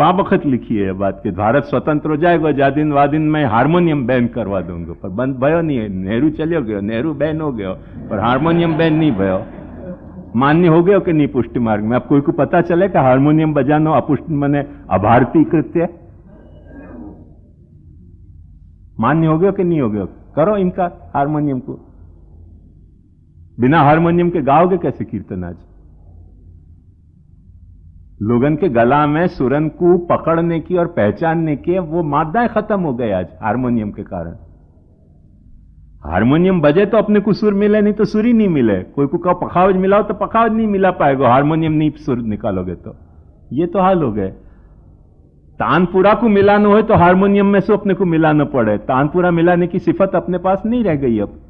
वहां वक्त लिखी है बात कि भारत स्वतंत्र हो जाएगा जादिन में हारमोनियम बैन करवा दूंगा, पर बंद भयो नहीं है। नेहरू चलियो गयो, नेहरू बैन हो गयो, पर हारमोनियम बैन नहीं भयो। मान्य हो गयो कि नहीं पुष्टि मार्ग में? अब कोई को पता चले कि हारमोनियम बजानो अपुष्टि मने अभारतीय कृत्य? मान्य हो गयो कि नहीं हो गयो? करो इनका हारमोनियम को। बिना हारमोनियम के गाओगे कैसे कीर्तन? आज लोगन के गला में सुरन को पकड़ने की और पहचानने की वो मादाएं खत्म हो गए आज हारमोनियम के कारण। हारमोनियम बजे तो अपने को सुर मिले, नहीं तो सुर ही नहीं मिले। कोई को कहो पखावज मिलाओ तो पखावज नहीं मिला पाएगा, हारमोनियम नहीं सुर निकालोगे तो। ये तो हाल हो गए। तानपुरा को मिलाना हो तो हारमोनियम में से अपने को मिलाना पड़े। तानपुरा मिलाने की सिफत अपने पास नहीं रह गई। अब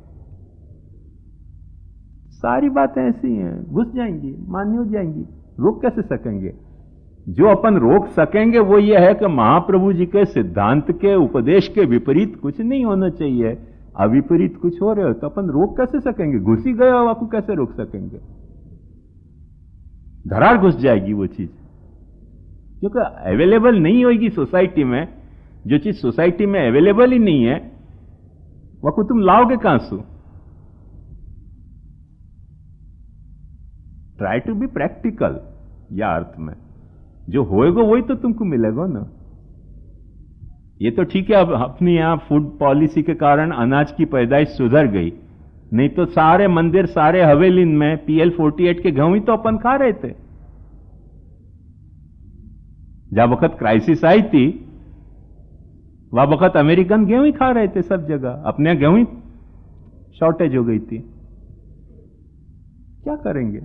सारी बातें ऐसी हैं, घुस जाएंगी, मान्य हो जाएंगी। रोक कैसे सकेंगे? जो अपन रोक सकेंगे वो ये है कि महाप्रभु जी के सिद्धांत के उपदेश के विपरीत कुछ नहीं होना चाहिए। अविपरीत कुछ हो रहे हो तो अपन रोक कैसे सकेंगे? घुस ही गए हो, आपको कैसे रोक सकेंगे? धरार घुस जाएगी वो चीज, क्योंकि अवेलेबल नहीं होगी सोसाइटी में। जो चीज सोसाइटी में अवेलेबल ही नहीं है वो को तुम लाओगे कहां से? Try to be practical. या अर्थ में जो होएगा वही तो तुमको मिलेगा ना। ये तो ठीक है, अब अपनी यहां फूड पॉलिसी के कारण अनाज की पैदाइश सुधर गई, नहीं तो सारे मंदिर सारे हवेली में PL-48 के गेहूं ही तो अपन खा रहे थे। जब वक्त क्राइसिस आई थी वह वक्त अमेरिकन गेहूं ही खा रहे थे सब जगह। अपने गेहूं ही शॉर्टेज हो गई थी। क्या करेंगे?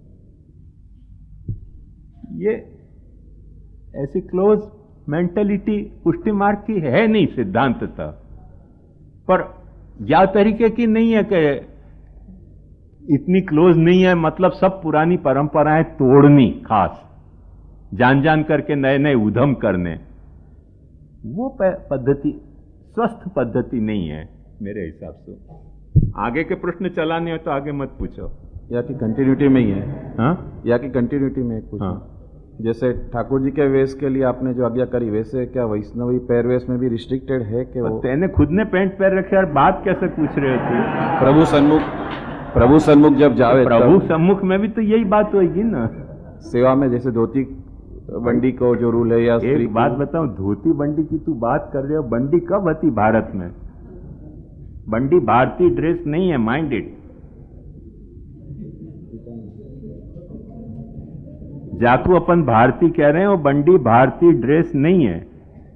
ये ऐसी क्लोज मेंटेलिटी पुष्टि मार्ग की है नहीं सिद्धांततः, पर या तरीके की नहीं है कि इतनी क्लोज नहीं है। मतलब सब पुरानी परंपराएं तोड़नी, खास जान जान करके नए नए उधम करने, वो पद्धति स्वस्थ पद्धति नहीं है मेरे हिसाब से। आगे के प्रश्न चलाने हो तो आगे मत पूछो। या की कंटिन्यूटी में ही है? हाँ, या की कंटिन्यूटी में कुछ? हाँ। जैसे ठाकुर जी के वेश के लिए आपने जो आज्ञा करी, वैसे क्या वैष्णवी पैरवेश में भी रिस्ट्रिक्टेड है कि वो? तेने खुद ने पैंट पैर रखे और बात कैसे पूछ रहे हो? प्रभु सन्मुख जब जावे, प्रभु सम्मुख में भी तो यही बात होगी ना। सेवा में जैसे धोती बंडी को जो रूल है, या एक बात बताऊं, धोती बंडी की तू बात कर रहे हो, बंडी कब आती भारत में? बंडी भारतीय ड्रेस नहीं है, माइंड इट। जाकू अपन भारतीय कह रहे हैं, वो बंडी भारतीय ड्रेस नहीं है।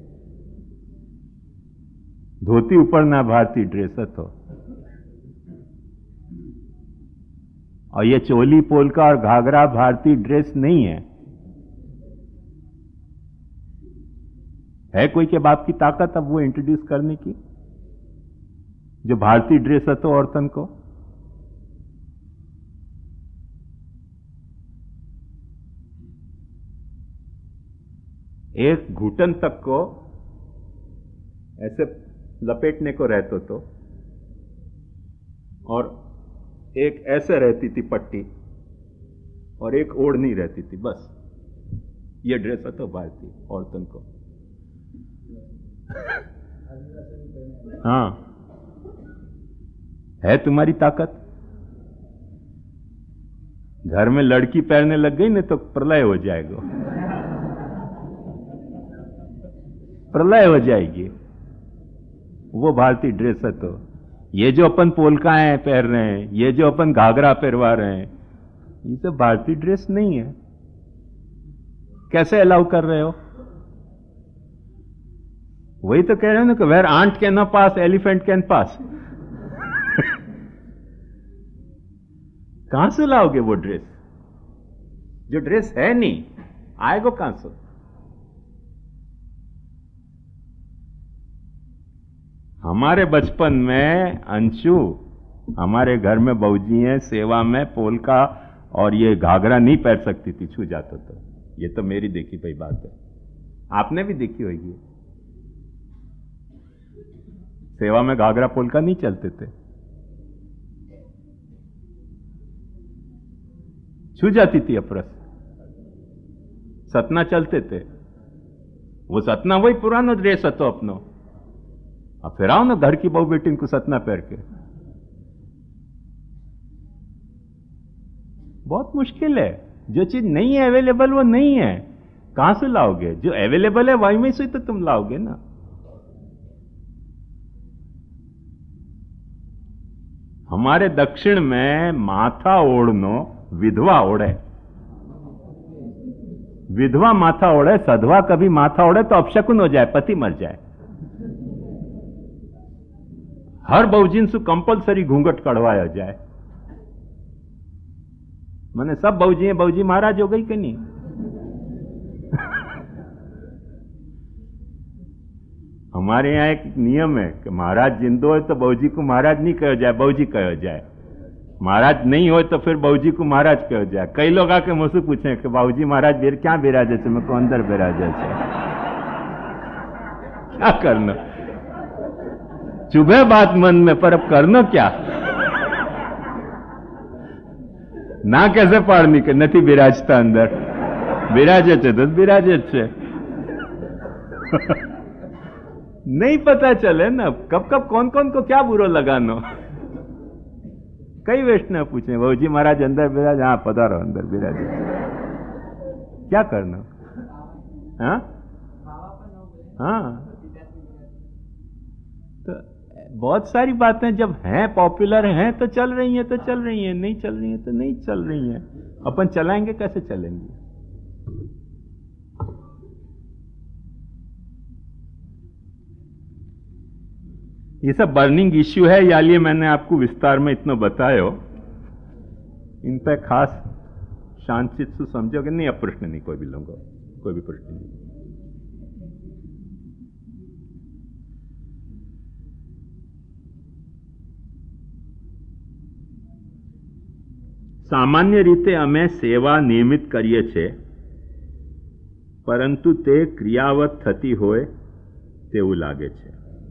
धोती ऊपर ना भारतीय ड्रेस है तो। और ये चोली पोलका और घाघरा भारतीय ड्रेस नहीं है। है कोई के बाप की ताकत अब वो इंट्रोड्यूस करने की, जो भारतीय ड्रेस है तो औरतन को? एक घुटन तक को ऐसे लपेटने को रहते तो, और एक ऐसे रहती थी पट्टी, और एक ओढ़नी रहती थी, बस। ये ड्रेस है तो भारतीय औरतन को। हाँ, है तुम्हारी ताकत। घर में लड़की पहनने लग गई ना तो प्रलय हो जाएगा, प्रलय हो जाएगी। वो भारतीय ड्रेस है तो। ये जो अपन पोलकाएं पहन रहे हैं, ये जो अपन घाघरा पहनवा रहे हैं, ये तो भारतीय ड्रेस नहीं है। कैसे अलाउ कर रहे हो? वही तो कह रहे हो ना कि where ant can pass elephant can pass. कहां से लाओगे वो ड्रेस? जो ड्रेस है नहीं, आएगा कहां से? हमारे बचपन में अंशु, हमारे घर में बहूजी हैं, सेवा में पोलका और ये घाघरा नहीं पहन सकती थी, छू जाता तो। ये तो मेरी देखी भाई बात है, आपने भी देखी होगी। सेवा में घाघरा पोलका नहीं चलते थे, छू जाती थी अप्रस। सतना चलते थे, वो सतना वही पुरानो ड्रेस હતો अपनो। अब फिर आओ ना घर की बहू बेटी को सतना पहन के। बहुत मुश्किल है। जो चीज नहीं है अवेलेबल वो नहीं है, कहां से लाओगे? जो अवेलेबल है वही में से तो तुम लाओगे ना। हमारे दक्षिण में माथा ओढ़नो विधवा ओढ़े, विधवा माथा ओढ़े, सधवा कभी माथा ओढ़े तो अपशकुन हो जाए, पति मर जाए। हर बहुजिन से कंपलसरी घूंघट कढ़वाया जाए। मैंने सब बहुजी महाराज हो गई कि नहीं? हमारे यहां एक नियम है कि महाराज जिंदो है तो बहुजी को महाराज नहीं कहो जाए, बहुजी कहो जाए। महाराज नहीं हो तो फिर बाबूजी को महाराज कहो जाए। कई लोग आके मुझसे पूछे कि बाबूजी महाराज क्या बिराजे से, मैं को अंदर बिराजे से। क्या करना? चुभे बात मन में, पर अब करना क्या? ना कैसे पाड़नी के नहीं बिराजता अंदर, बिराजे थे तो बिराजे थे। नहीं पता चले ना कब कब कौन कौन को क्या बुरा लगानो। कई वैष्णव पूछे बाबूजी महाराज अंदर बिराज, हाँ पधारो अंदर बिराज। क्या करना? हाँ हाँ, तो बहुत सारी बातें जब हैं पॉपुलर हैं तो चल रही हैं तो चल रही हैं, नहीं चल रही हैं तो नहीं चल रही हैं। अपन चलाएंगे कैसे चलेंगे? ये सब बर्निंग इश्यू है, या लिए मैंने आपको विस्तार में इतना बतायो। इन पर खास शांतित से समझोगे नहीं। अब प्रश्न नहीं कोई भी लूंगा, कोई भी प्रश्न नहीं। सामान्य रीते अमे सेवा नियमित करिए छे, परंतु ते क्रियावत थती होय तेवुं लागे छे।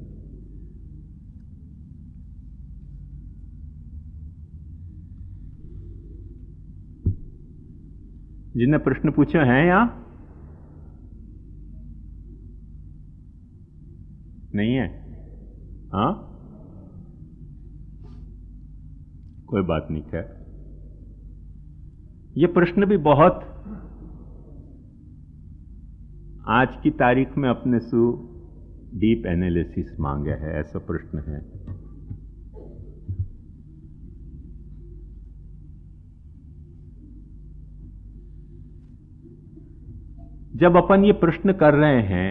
जिन्हें प्रश्न पूछे हैं यहां नहीं है? हाँ, कोई बात नहीं है। ये प्रश्न भी बहुत आज की तारीख में अपने से डीप एनालिसिस मांगे है, ऐसा प्रश्न है। जब अपन ये प्रश्न कर रहे हैं,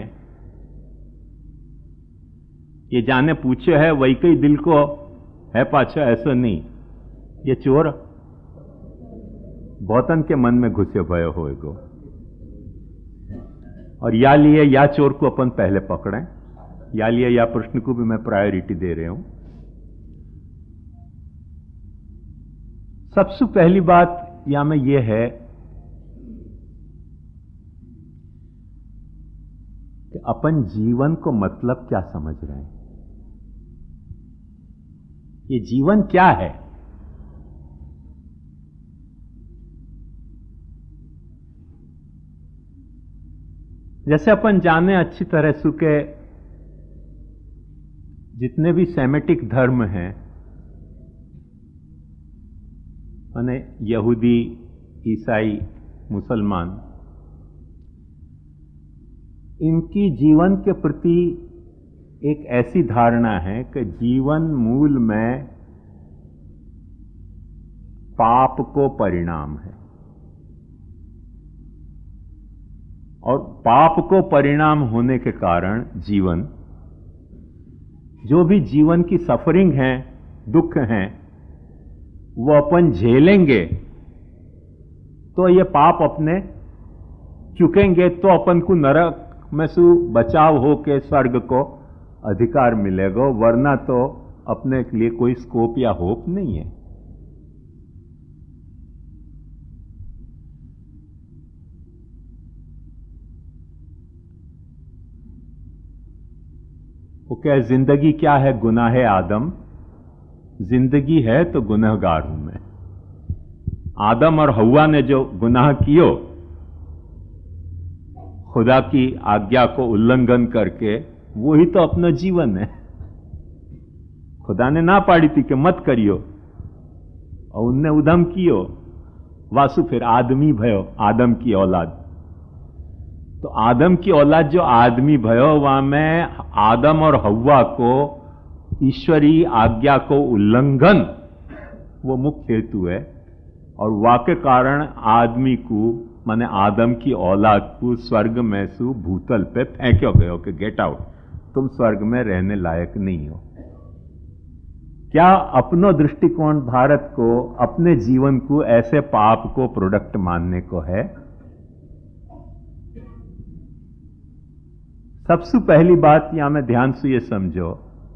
ये जाने पूछे है वही कई दिल को है पाछा, ऐसा नहीं। ये चोर बहुतन के मन में घुसे भयो होएगो, और या लिए या चोर को अपन पहले पकड़ें, या लिए या प्रश्न को भी मैं प्रायोरिटी दे रहा हूं। सबसे पहली बात या में ये है कि अपन जीवन को मतलब क्या समझ रहे हैं। ये जीवन क्या है? जैसे अपन जाने अच्छी तरह से के जितने भी सेमेटिक धर्म हैं, माने यहूदी, ईसाई, मुसलमान, इनकी जीवन के प्रति एक ऐसी धारणा है कि जीवन मूल में पाप को परिणाम है, और पाप को परिणाम होने के कारण जीवन, जो भी जीवन की सफरिंग है, दुख हैं, वो अपन झेलेंगे तो ये पाप अपने चुकेंगे, तो अपन को नरक में से बचाव हो के स्वर्ग को अधिकार मिलेगा, वरना तो अपने के लिए कोई स्कोप या होप नहीं है। वो क्या जिंदगी क्या है? गुनाह आदम। जिंदगी है तो गुनहगार हूं मैं। आदम और हव्वा ने जो गुनाह कियो, खुदा की आज्ञा को उल्लंघन करके, वो ही तो अपना जीवन है। खुदा ने ना पाड़ी थी कि मत करियो, और उनने उधम कियो, वासु फिर आदमी भयो, आदम की औलाद। तो आदम की औलाद जो आदमी भयो, वहां में आदम और हव्वा को ईश्वरीय आज्ञा को उल्लंघन वो मुख्य हेतु है, और वाक्य कारण आदमी को माने आदम की औलाद को स्वर्ग में सु भूतल पे फेंक्यो गयो कि गेट आउट, तुम स्वर्ग में रहने लायक नहीं हो। क्या अपनो दृष्टिकोण भारत को, अपने जीवन को ऐसे पाप को प्रोडक्ट मानने को है? सबसे पहली बात यहां में ध्यान से ये समझो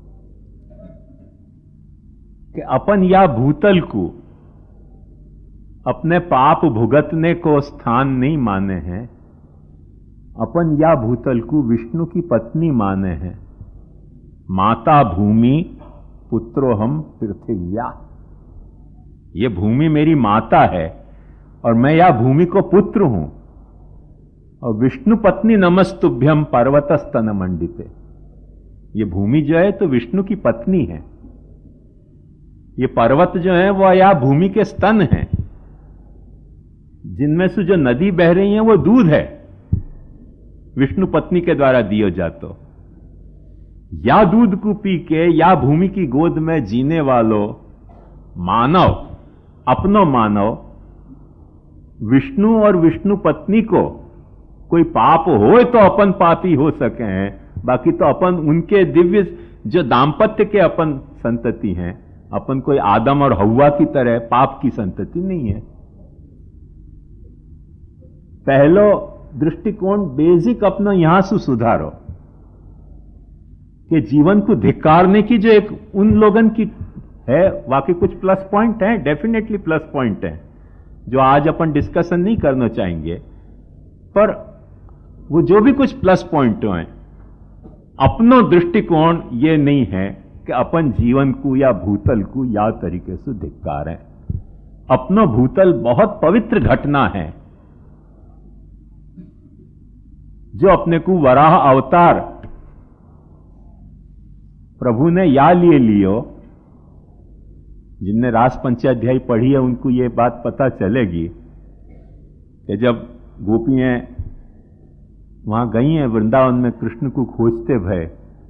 कि अपन या भूतल को अपने पाप भुगतने को स्थान नहीं माने हैं। अपन या भूतल को विष्णु की पत्नी माने हैं। माता भूमि पुत्रो हम पृथिव्या, ये भूमि मेरी माता है और मैं या भूमि को पुत्र हूं। और विष्णु पत्नी नमस्तुभ्यम पर्वतस्तन मंडिते, ये भूमि जो है तो विष्णु की पत्नी है। ये पर्वत जो है वो या भूमि के स्तन हैं, जिनमें से जो नदी बह रही है वो दूध है, विष्णु पत्नी के द्वारा दियो जातो। या दूध को पी के या भूमि की गोद में जीने वालों मानव, अपनो मानव विष्णु और विष्णु पत्नी को कोई पाप हो तो अपन पापी हो सके हैं, बाकी तो अपन उनके दिव्य जो दाम्पत्य के अपन संतति हैं, अपन कोई आदम और हव्वा की तरह पाप की संतति नहीं है। पहलो दृष्टिकोण बेसिक अपना यहां से सुधारो कि जीवन को धिक्कारने की जो एक उन लोगन की है, वाकई कुछ प्लस पॉइंट है, डेफिनेटली प्लस पॉइंट है, जो आज अपन डिस्कशन नहीं करना चाहेंगे, पर वो जो भी कुछ प्लस पॉइंट हैं, अपनो दृष्टिकोण ये नहीं है कि अपन जीवन को या भूतल को या तरीके से धिक्कार है। अपनो भूतल बहुत पवित्र घटना है, जो अपने को वराह अवतार प्रभु ने या लिए लियो। जिनने रास पंचाध्यायी पढ़ी है उनको ये बात पता चलेगी कि जब गोपियां वहां गई हैं वृंदावन में कृष्ण को खोजते भय,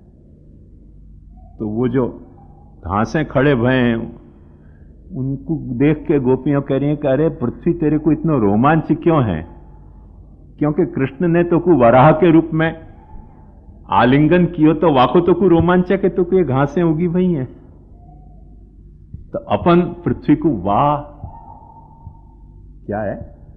तो वो जो घासें खड़े भय हैं उनको देख के गोपियां कह रही हैं कि अरे पृथ्वी तेरे को इतना रोमांच क्यों है? क्योंकि कृष्ण ने तो को वराह के रूप में आलिंगन कियो तो वाको तो को रोमांचक है, तो को ये घासें उगी भई हैं। तो अपन पृथ्वी को वाह क्या है,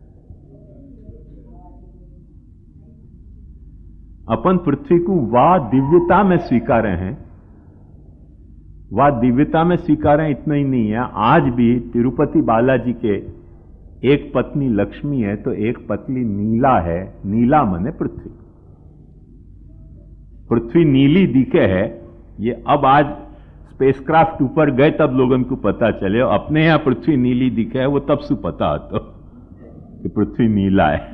अपन पृथ्वी को वाह दिव्यता में स्वीकारे हैं। वाह दिव्यता में स्वीकारें इतना ही नहीं है, आज भी तिरुपति बालाजी के एक पत्नी लक्ष्मी है तो एक पत्नी नीला है। नीला माने पृथ्वी, पृथ्वी नीली दिखे है। ये अब आज स्पेसक्राफ्ट ऊपर गए तब लोगों को पता चले, अपने यहां पृथ्वी नीली दिखे है वो तब से पता आता कि पृथ्वी नीला है।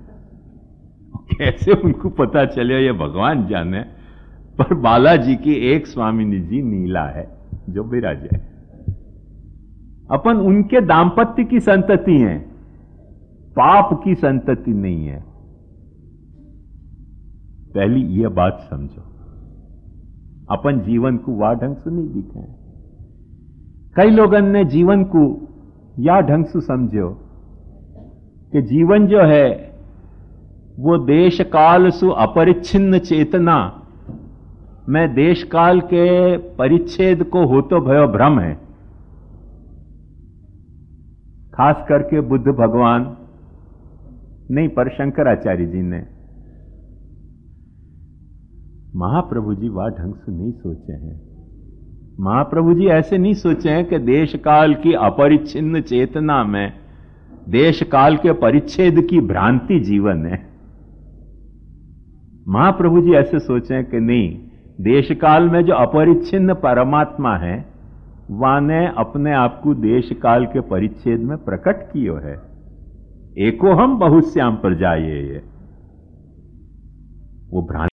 कैसे उनको पता चले ये भगवान जाने, पर बालाजी की एक स्वामिनी जी नीला है जो विराजे। अपन उनके दाम्पत्य की संतति हैं, पाप की संतति नहीं है। पहली यह बात समझो, अपन जीवन को वाह ढंग से नहीं दिखे। कई लोगों ने जीवन को या ढंग से समझो कि जीवन जो है वो देश काल सु अपरिच्छिन्न चेतना में देश काल के परिच्छेद को हो तो भयो भ्रम है। खास करके बुद्ध भगवान नहीं, पर शंकराचार्य जी ने, महाप्रभु जी वाह ढंग से नहीं सोचे हैं। महाप्रभु जी ऐसे नहीं सोचे हैं कि देश काल की अपरिच्छिन्न चेतना में देश काल के परिच्छेद की भ्रांति जीवन है। महाप्रभु जी ऐसे सोचे हैं कि नहीं, देश काल में जो अपरिच्छिन्न परमात्मा है वाने अपने आप को देश काल के परिच्छेद में प्रकट कियो है। एको हम बहुश्याम पर जाइए, वो भ्रांति